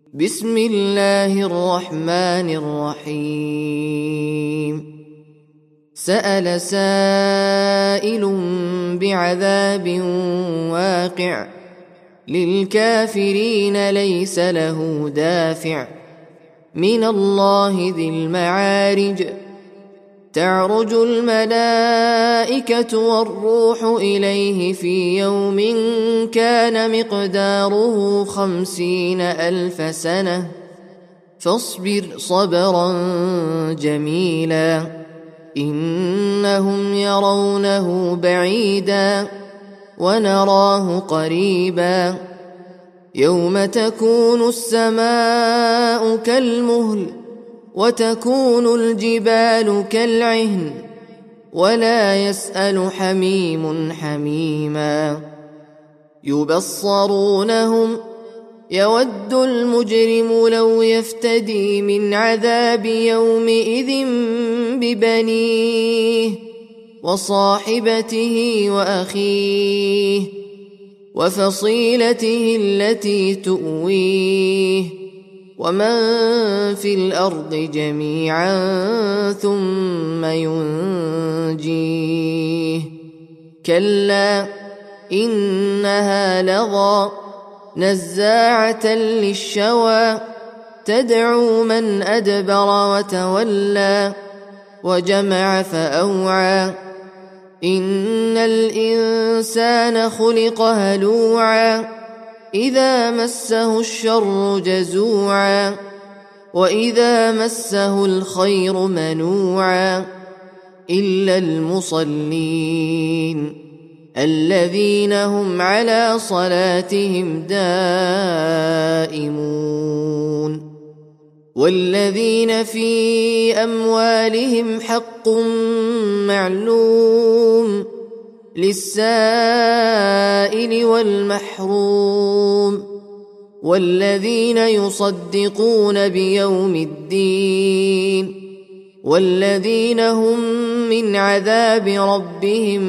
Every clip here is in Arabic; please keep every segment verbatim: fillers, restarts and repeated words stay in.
بسم الله الرحمن الرحيم سأل سائل بعذاب واقع للكافرين ليس له دافع من الله ذي المعارج تعرج الملائكة والروح إليه في يوم كان مقداره خمسين ألف سنة فاصبر صبرا جميلا إنهم يرونه بعيدا ونراه قريبا يوم تكون السماء كالمهل وتكون الجبال كالعهن ولا يسأل حميم حميما يبصرونهم يود المجرم لو يفتدي من عذاب يومئذ ببنيه وصاحبته وأخيه وفصيلته التي تؤويه ومن في الأرض جميعا ثم ينجيه كلا إنها لظى نزاعة للشوى تدعو من أدبر وتولى وجمع فأوعى إن الإنسان خلق هلوعا إذا مسه الشر جزوعا وإذا مسه الخير منوعا إلا المصلين الذين هم على صلاتهم دائمون والذين في أموالهم حق معلوم للسائل والمحروم والذين يصدقون بيوم الدين والذين هم من عذاب ربهم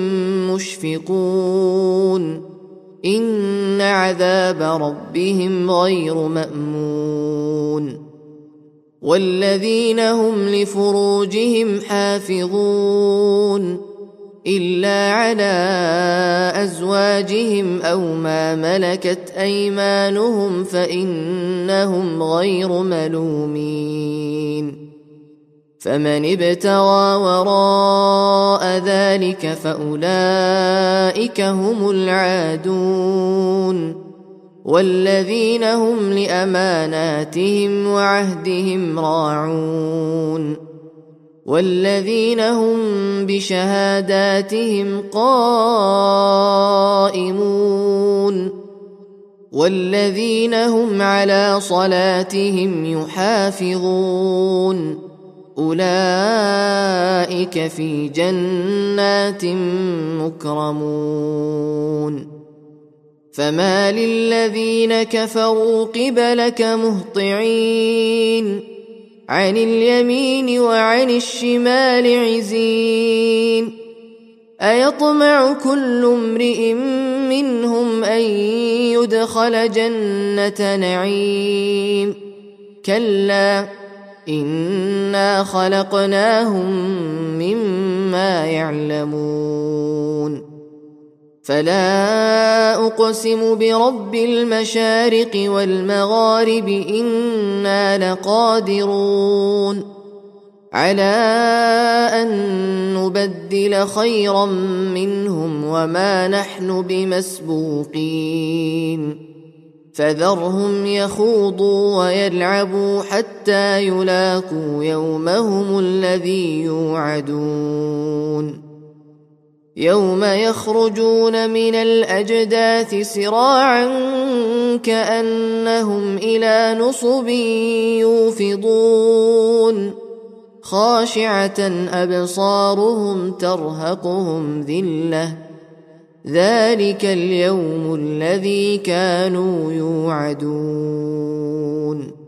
مشفقون إن عذاب ربهم غير مأمون والذين هم لفروجهم حافظون إلا على أزواجهم أو ما ملكت أيمانهم فإنهم غير ملومين فمن ابتغى وراء ذلك فأولئك هم العادون والذين هم لأماناتهم وعهدهم راعون والذين هم بشهاداتهم قائمون والذين هم على صلاتهم يحافظون أولئك في جنات مكرمون فما للذين كفروا قبلك مهطعين عن اليمين وعن الشمال عزين أيطمع كل امرئ منهم أن يدخل جنة نعيم كلا إنا خلقناهم مما يعلمون فلا أقسم برب المشارق والمغارب إنا لقادرون على أن نبدل خيرا منهم وما نحن بمسبوقين فذرهم يخوضوا ويلعبوا حتى يلاقوا يومهم الذي يوعدون يوم يخرجون من الأجداث سراعا كأنهم إلى نصب يوفضون خاشعة أبصارهم ترهقهم ذلة ذلك اليوم الذي كانوا يوعدون